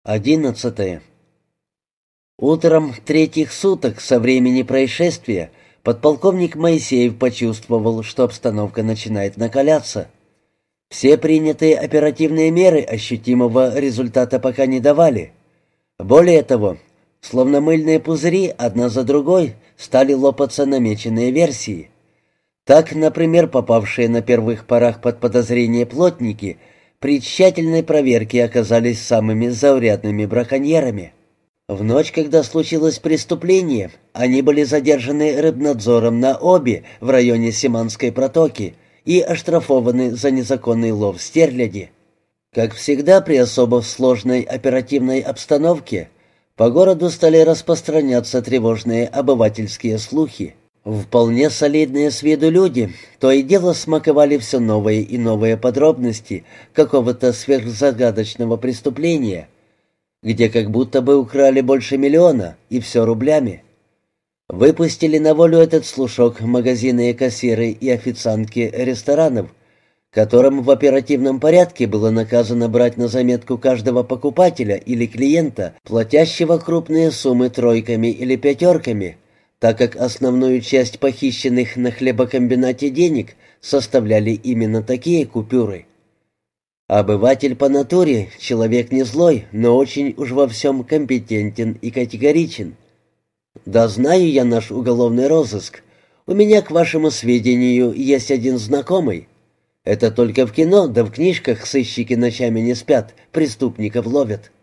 11. Утром третьих суток со времени происшествия подполковник Моисеев почувствовал, что обстановка начинает накаляться. Все принятые оперативные меры ощутимого результата пока не давали. Более того, словно мыльные пузыри, одна за другой стали лопаться намеченные версии. Так, например, попавшие на первых порах под подозрение плотники при тщательной проверке оказались самыми заурядными браконьерами. В ночь, когда случилось преступление, они были задержаны рыбнадзором на Оби в районе Симанской протоки и оштрафованы за незаконный лов стерляди. Как всегда при особо сложной оперативной обстановке, по городу стали распространяться тревожные обывательские слухи. Вполне солидные с виду люди то и дело смаковали все новые и новые подробности какого-то сверхзагадочного преступления, где как будто бы украли больше миллиона, и все рублями. Выпустили на волю этот слушок магазины и кассиры и официантки ресторанов, которым в оперативном порядке было наказано брать на заметку каждого покупателя или клиента, платящего крупные суммы тройками или пятерками, так как основную часть похищенных на хлебокомбинате денег составляли именно такие купюры. Обыватель по натуре — человек не злой, но очень уж во всем компетентен и категоричен. «Да знаю я наш уголовный розыск. У меня, к вашему сведению, есть один знакомый. Это только в кино да в книжках сыщики ночами не спят, преступников ловят».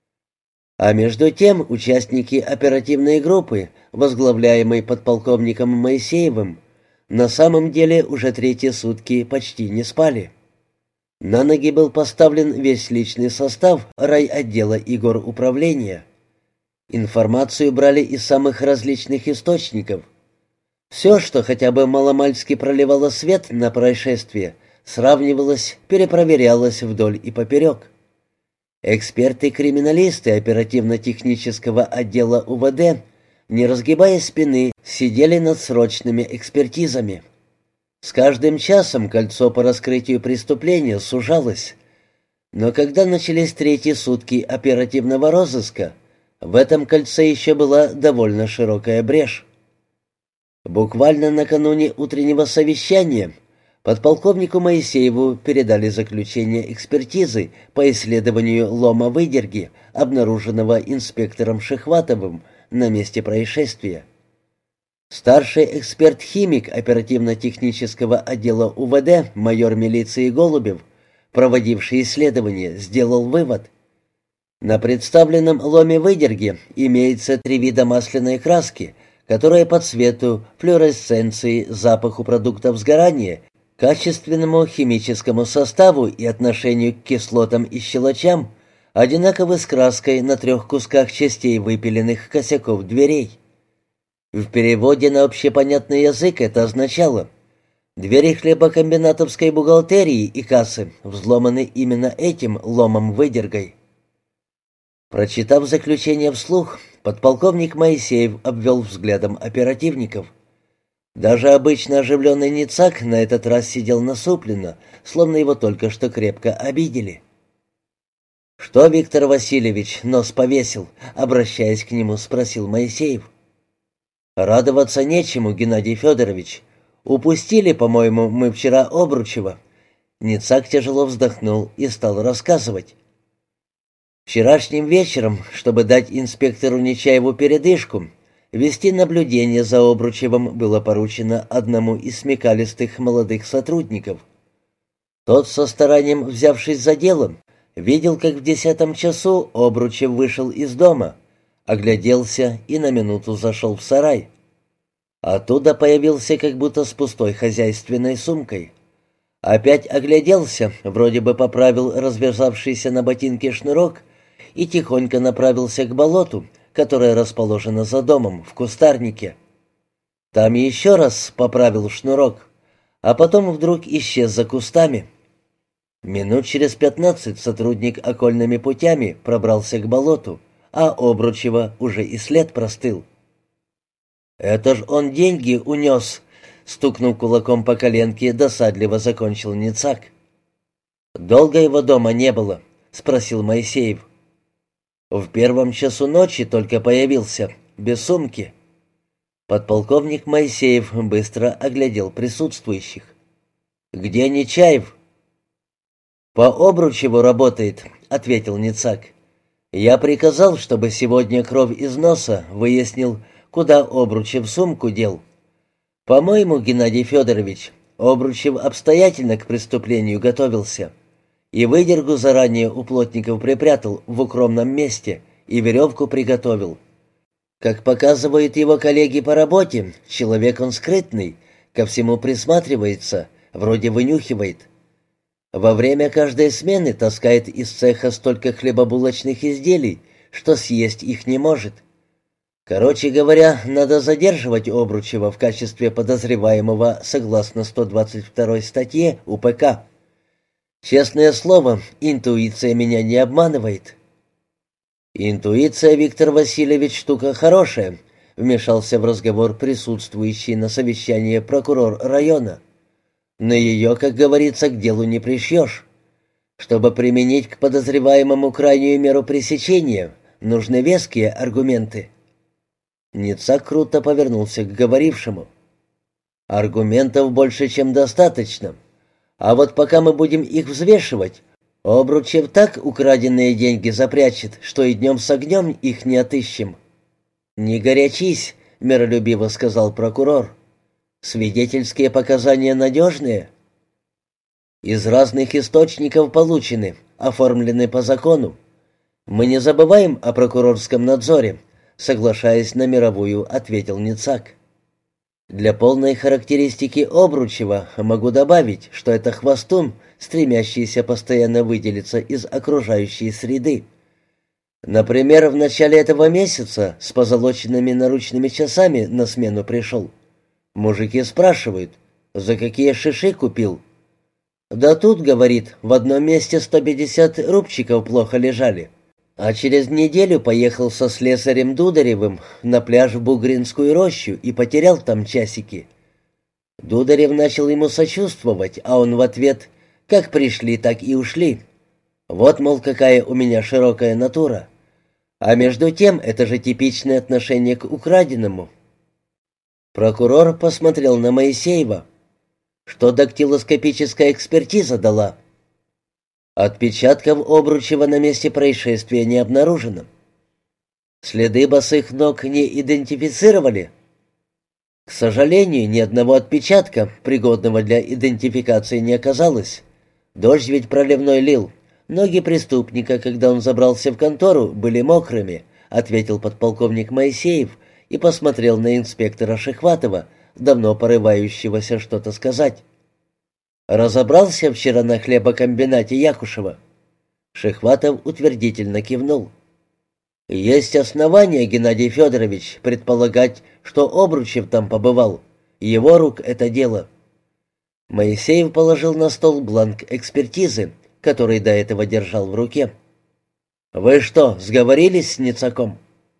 А между тем участники оперативной группы, возглавляемой подполковником Моисеевым, на самом деле уже третьи сутки почти не спали. На ноги был поставлен весь личный состав райотдела и горуправления. Информацию брали из самых различных источников. Все, что хотя бы маломальски проливало свет на происшествие, сравнивалось, перепроверялось вдоль и поперек. Эксперты-криминалисты оперативно-технического отдела УВД, не разгибая спины, сидели над срочными экспертизами. С каждым часом кольцо по раскрытию преступления сужалось. Но когда начались третьи сутки оперативного розыска, в этом кольце еще была довольно широкая брешь. Буквально накануне утреннего совещания подполковнику Моисееву передали заключение экспертизы по исследованию лома выдерги, обнаруженного инспектором Шехватовым на месте происшествия. Старший эксперт-химик оперативно-технического отдела УВД, майор милиции Голубев, проводивший исследование, сделал вывод. На представленном ломе выдерги имеется 3 вида масляной краски, которые по цвету, флуоресценции, запаху продуктов сгорания, качественному химическому составу и отношению к кислотам и щелочам одинаковы с краской на 3 кусках частей выпиленных косяков дверей. В переводе на общепонятный язык это означало: двери хлебокомбинатовской бухгалтерии и кассы взломаны именно этим ломом-выдергой. Прочитав заключение вслух, подполковник Моисеев обвел взглядом оперативников. Даже обычно оживленный Ницак на этот раз сидел насупленно, словно его только что крепко обидели. «Что, Виктор Васильевич, нос повесил?» — обращаясь к нему, спросил Моисеев. «Радоваться нечему, Геннадий Федорович. Упустили, по-моему, мы вчера Обручева». Ницак тяжело вздохнул и стал рассказывать. Вчерашним вечером, чтобы дать инспектору Нечаеву передышку, вести наблюдение за Обручевым было поручено одному из смекалистых молодых сотрудников. Тот, со старанием взявшись за дело, видел, как в 10 часу Обручев вышел из дома, огляделся и на минуту зашел в сарай. Оттуда появился как будто с пустой хозяйственной сумкой. Опять огляделся, вроде бы поправил развязавшийся на ботинке шнурок и тихонько направился к болоту, которое расположено за домом, в кустарнике. Там еще раз поправил шнурок, а потом вдруг исчез за кустами. Минут через 15 сотрудник окольными путями пробрался к болоту, а Обручева уже и след простыл. «Это ж он деньги унес!» — стукнув кулаком по коленке, досадливо закончил Ницак. «Долго его дома не было?» — спросил Моисеев. В первом часу ночи только появился, без сумки. Подполковник Моисеев быстро оглядел присутствующих. «Где Нечаев?» «По Обручеву работает», — ответил Ницак. «Я приказал, чтобы сегодня кровь из носа выяснил, куда Обручев сумку дел. По-моему, Геннадий Федорович, Обручев обстоятельно к преступлению готовился. И выдергу заранее у плотников припрятал в укромном месте, и веревку приготовил. Как показывают его коллеги по работе, человек он скрытный, ко всему присматривается, вроде вынюхивает. Во время каждой смены таскает из цеха столько хлебобулочных изделий, что съесть их не может. Короче говоря, надо задерживать Обручева в качестве подозреваемого согласно 122 статье УПК. Честное слово, интуиция меня не обманывает». «Интуиция, Виктор Васильевич, штука хорошая», — вмешался в разговор присутствующий на совещании прокурор района. «Но ее, как говорится, к делу не пришьешь. Чтобы применить к подозреваемому крайнюю меру пресечения, нужны веские аргументы». Ницак круто повернулся к говорившему. «Аргументов больше, чем достаточно. А вот пока мы будем их взвешивать, Обручев так украденные деньги запрячет, что и днем с огнем их не отыщем». «Не горячись», — миролюбиво сказал прокурор. «Свидетельские показания надежные?» «Из разных источников получены, оформлены по закону. Мы не забываем о прокурорском надзоре», — соглашаясь на мировую, ответил Ницак. «Для полной характеристики Обручева могу добавить, что это хвостун, стремящийся постоянно выделиться из окружающей среды. Например, в начале этого месяца с позолоченными наручными часами на смену пришел. Мужики спрашивают, за какие шиши купил. Да тут, говорит, в одном месте 150 рубчиков плохо лежали. А через неделю поехал со слесарем Дударевым на пляж в Бугринскую рощу и потерял там часики. Дударев начал ему сочувствовать, а он в ответ: «Как пришли, так и ушли. Вот, мол, какая у меня широкая натура. А между тем, это же типичное отношение к украденному». Прокурор посмотрел на Моисеева. «Что дактилоскопическая экспертиза дала?» «Отпечатков Обручева на месте происшествия не обнаружено». «Следы босых ног не идентифицировали?» «К сожалению, ни одного отпечатка, пригодного для идентификации, не оказалось. Дождь ведь проливной лил. Ноги преступника, когда он забрался в контору, были мокрыми», — ответил подполковник Моисеев и посмотрел на инспектора Шехватова, давно порывающегося что-то сказать. «Разобрался вчера на хлебокомбинате Якушева?» Шехватов утвердительно кивнул. «Есть основания, Геннадий Федорович, предполагать, что Обручев там побывал. Его рук это дело». Моисеев положил на стол бланк экспертизы, который до этого держал в руке. «Вы что, сговорились с Ницаком?»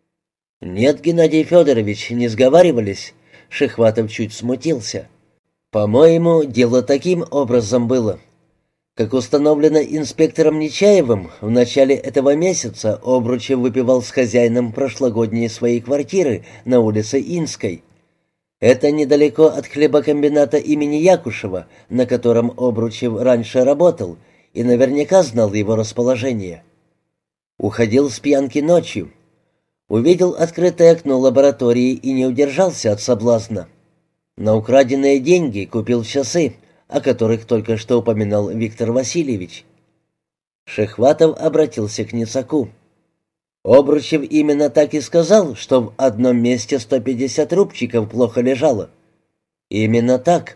«Нет, Геннадий Федорович, не сговаривались». Шехватов чуть смутился. «По-моему, дело таким образом было. Как установлено инспектором Нечаевым, в начале этого месяца Обручев выпивал с хозяином прошлогодней своей квартиры на улице Инской. Это недалеко от хлебокомбината имени Якушева, на котором Обручев раньше работал и наверняка знал его расположение. Уходил с пьянки ночью. Увидел открытое окно лаборатории и не удержался от соблазна. На украденные деньги купил часы, о которых только что упоминал Виктор Васильевич». Шехватов обратился к Ницаку. «Обручев именно так и сказал, что в одном месте 150 рубчиков плохо лежало?» «Именно так.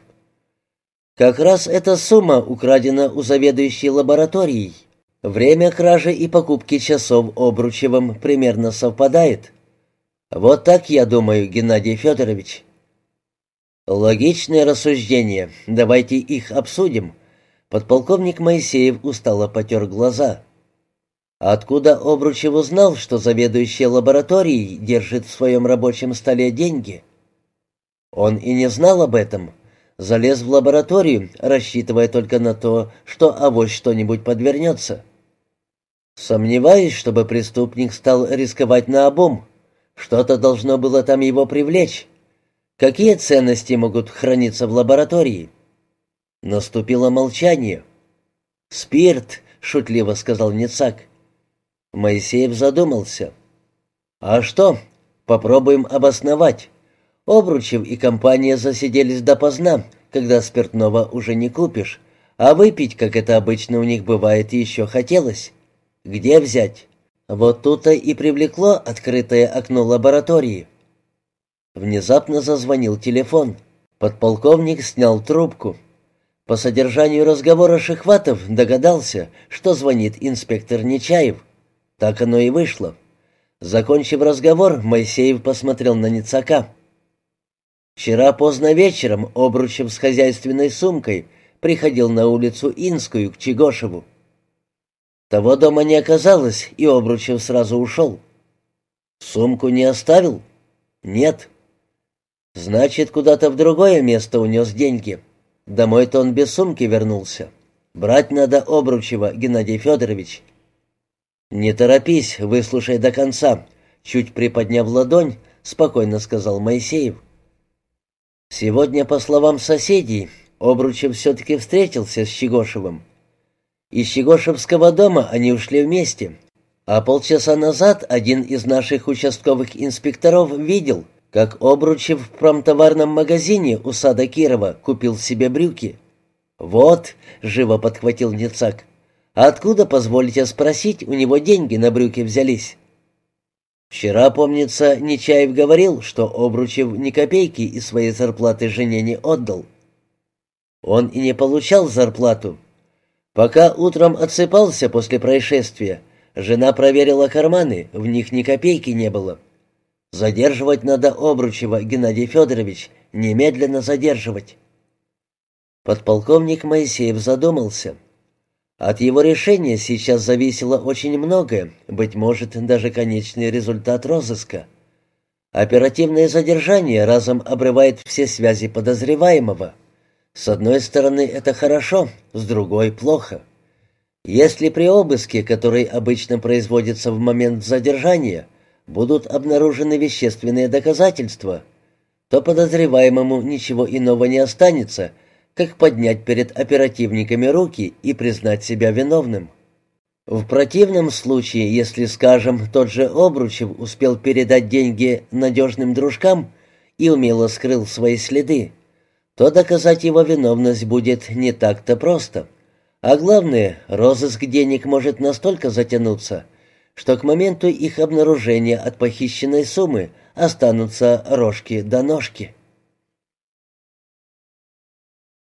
Как раз эта сумма украдена у заведующей лабораторией. Время кражи и покупки часов Обручевым примерно совпадает. Вот так я думаю, Геннадий Федорович». «Логичные рассуждения. Давайте их обсудим». Подполковник Моисеев устало потер глаза. «Откуда Обручев узнал, что заведующая лабораторией держит в своем рабочем столе деньги?» «Он и не знал об этом. Залез в лабораторию, рассчитывая только на то, что авось что-нибудь подвернется». Сомневаюсь, чтобы преступник стал рисковать наобум. Что-то должно было там его привлечь. Какие ценности могут храниться в лаборатории? Наступило молчание. «Спирт», — шутливо сказал Ницак. Моисеев задумался. «А что? Попробуем обосновать. Обручев и компания засиделись допоздна, когда спиртного уже не купишь, а выпить, как это обычно у них бывает, еще хотелось. Где взять?» Вот тут-то и привлекло открытое окно лаборатории. Внезапно зазвонил телефон. Подполковник снял трубку. По содержанию разговора Шихватов догадался, что звонит инспектор Нечаев. Так оно и вышло. Закончив разговор, Моисеев посмотрел на Ницака. Вчера поздно вечером Обручев с хозяйственной сумкой приходил на улицу Инскую к Чегошеву. Того дома не оказалось, и Обручев сразу ушел. Сумку не оставил? Нет. Значит, куда-то в другое место унес деньги. Домой-то он без сумки вернулся. Брать надо Обручева, Геннадий Федорович. Не торопись, выслушай до конца. Чуть приподняв ладонь, спокойно сказал Моисеев. Сегодня, по словам соседей, Обручев все-таки встретился с Чегошевым. Из Чегошевского дома они ушли вместе, а полчаса назад один из наших участковых инспекторов видел, как Обручев в промтоварном магазине у сада Кирова купил себе брюки. «Вот», — живо подхватил Ницак, — «откуда, позвольте спросить, у него деньги на брюки взялись?» Вчера, помнится, Нечаев говорил, что Обручев ни копейки из своей зарплаты жене не отдал. Он и не получал зарплату. Пока утром отсыпался после происшествия, жена проверила карманы, в них ни копейки не было. Задерживать надо Обручева, Геннадий Федорович, немедленно задерживать. Подполковник Моисеев задумался. От его решения сейчас зависело очень многое, быть может, даже конечный результат розыска. Оперативное задержание разом обрывает все связи подозреваемого. С одной стороны, это хорошо, с другой — плохо. Если при обыске, который обычно производится в момент задержания, будут обнаружены вещественные доказательства, то подозреваемому ничего иного не останется, как поднять перед оперативниками руки и признать себя виновным. В противном случае, если, скажем, тот же Обручев успел передать деньги надежным дружкам и умело скрыл свои следы, то доказать его виновность будет не так-то просто. А главное, розыск денег может настолько затянуться, что к моменту их обнаружения от похищенной суммы останутся рожки до ножки.